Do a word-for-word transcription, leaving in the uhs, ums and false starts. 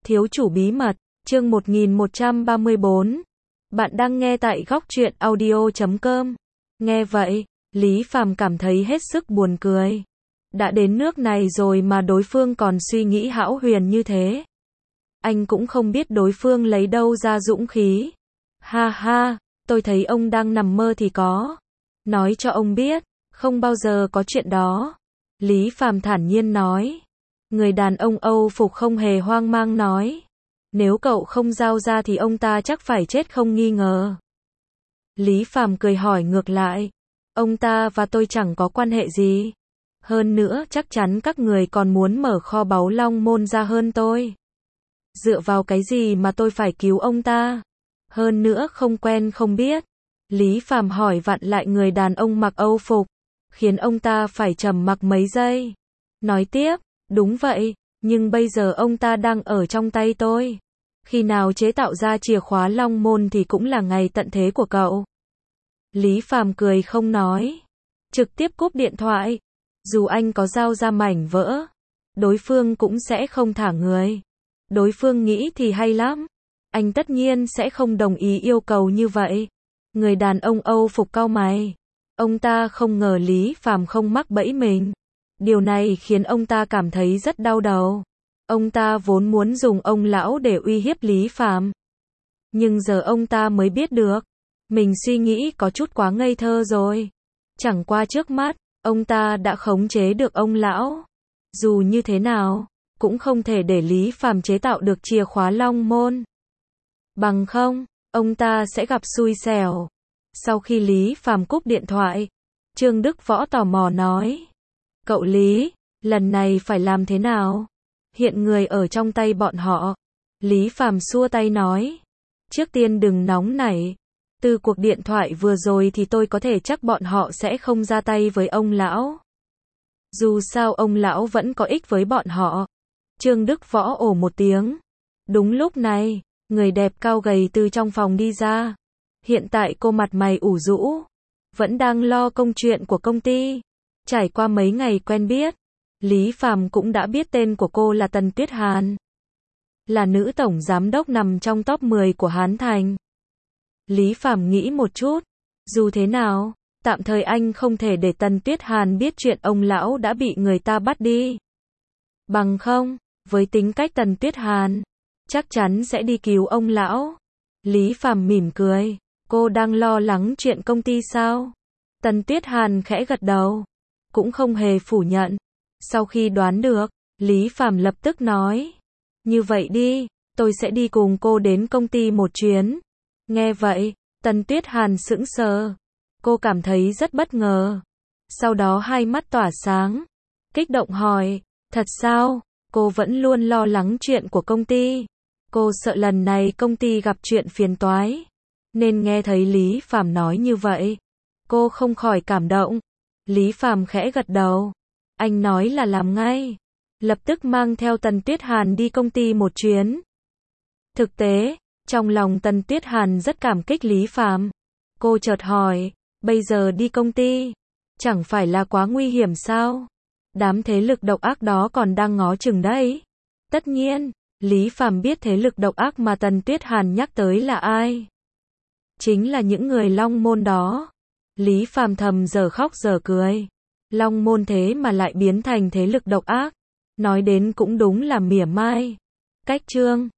Thiếu chủ bí mật, chương một nghìn một trăm ba mươi bốn. Bạn đang nghe tại góc truyện audio chấm com. Nghe vậy, Lý Phàm cảm thấy hết sức buồn cười. Đã đến nước này rồi mà đối phương còn suy nghĩ hão huyền như thế. Anh cũng không biết đối phương lấy đâu ra dũng khí. Ha ha, tôi thấy ông đang nằm mơ thì có. Nói cho ông biết, không bao giờ có chuyện đó. Lý Phàm thản nhiên nói. Người đàn ông Âu phục không hề hoang mang nói. Nếu cậu không giao ra thì ông ta chắc phải chết không nghi ngờ. Lý Phàm cười hỏi ngược lại. Ông ta và tôi chẳng có quan hệ gì. Hơn nữa chắc chắn các người còn muốn mở kho báu Long Môn ra hơn tôi. Dựa vào cái gì mà tôi phải cứu ông ta? Hơn nữa không quen không biết. Lý Phàm hỏi vặn lại người đàn ông mặc Âu phục, khiến ông ta phải trầm mặc mấy giây. Nói tiếp, đúng vậy, nhưng bây giờ ông ta đang ở trong tay tôi. Khi nào chế tạo ra chìa khóa Long Môn thì cũng là ngày tận thế của cậu. Lý Phàm cười không nói, trực tiếp cúp điện thoại. Dù anh có giao ra mảnh vỡ, đối phương cũng sẽ không thả người. Đối phương nghĩ thì hay lắm, anh tất nhiên sẽ không đồng ý yêu cầu như vậy. Người đàn ông Âu phục cau mày. Ông ta không ngờ Lý Phàm không mắc bẫy mình. Điều này khiến ông ta cảm thấy rất đau đầu. Ông ta vốn muốn dùng ông lão để uy hiếp Lý Phàm. Nhưng giờ ông ta mới biết được, mình suy nghĩ có chút quá ngây thơ rồi. Chẳng qua trước mắt, ông ta đã khống chế được ông lão. Dù như thế nào, cũng không thể để Lý Phàm chế tạo được chìa khóa Long Môn. Bằng không, ông ta sẽ gặp xui xẻo. Sau khi Lý Phàm cúp điện thoại, Trương Đức Võ tò mò nói. Cậu Lý, lần này phải làm thế nào? Hiện người ở trong tay bọn họ. Lý Phàm xua tay nói. Trước tiên đừng nóng nảy. Từ cuộc điện thoại vừa rồi thì tôi có thể chắc bọn họ sẽ không ra tay với ông lão. Dù sao ông lão vẫn có ích với bọn họ. Trương Đức Võ ồ một tiếng. Đúng lúc này, người đẹp cao gầy từ trong phòng đi ra. Hiện tại cô mặt mày ủ rũ, vẫn đang lo công chuyện của công ty. Trải qua mấy ngày quen biết, Lý Phàm cũng đã biết tên của cô là Tần Tuyết Hàn. Là nữ tổng giám đốc nằm trong top mười của Hán Thành. Lý Phàm nghĩ một chút, dù thế nào, tạm thời anh không thể để Tần Tuyết Hàn biết chuyện ông lão đã bị người ta bắt đi. Bằng không, với tính cách Tần Tuyết Hàn, chắc chắn sẽ đi cứu ông lão. Lý Phàm mỉm cười, cô đang lo lắng chuyện công ty sao? Tần Tuyết Hàn khẽ gật đầu, cũng không hề phủ nhận. Sau khi đoán được, Lý Phàm lập tức nói, như vậy đi, tôi sẽ đi cùng cô đến công ty một chuyến. Nghe vậy, Tần Tuyết Hàn sững sờ, cô cảm thấy rất bất ngờ. Sau đó hai mắt tỏa sáng, kích động hỏi, thật sao? Cô vẫn luôn lo lắng chuyện của công ty. Cô sợ lần này công ty gặp chuyện phiền toái, nên nghe thấy Lý Phàm nói như vậy, cô không khỏi cảm động. Lý Phàm khẽ gật đầu, anh nói là làm ngay, lập tức mang theo Tần Tuyết Hàn đi công ty một chuyến. Thực tế, trong lòng Tần Tuyết Hàn rất cảm kích Lý Phàm. Cô chợt hỏi, bây giờ đi công ty, chẳng phải là quá nguy hiểm sao? Đám thế lực độc ác đó còn đang ngó chừng đấy. Tất nhiên, Lý Phàm biết thế lực độc ác mà Tần Tuyết Hàn nhắc tới là ai. Chính là những người Long Môn đó. Lý Phàm thầm giờ khóc giờ cười. Long Môn thế mà lại biến thành thế lực độc ác. Nói đến cũng đúng là mỉa mai. Cách chương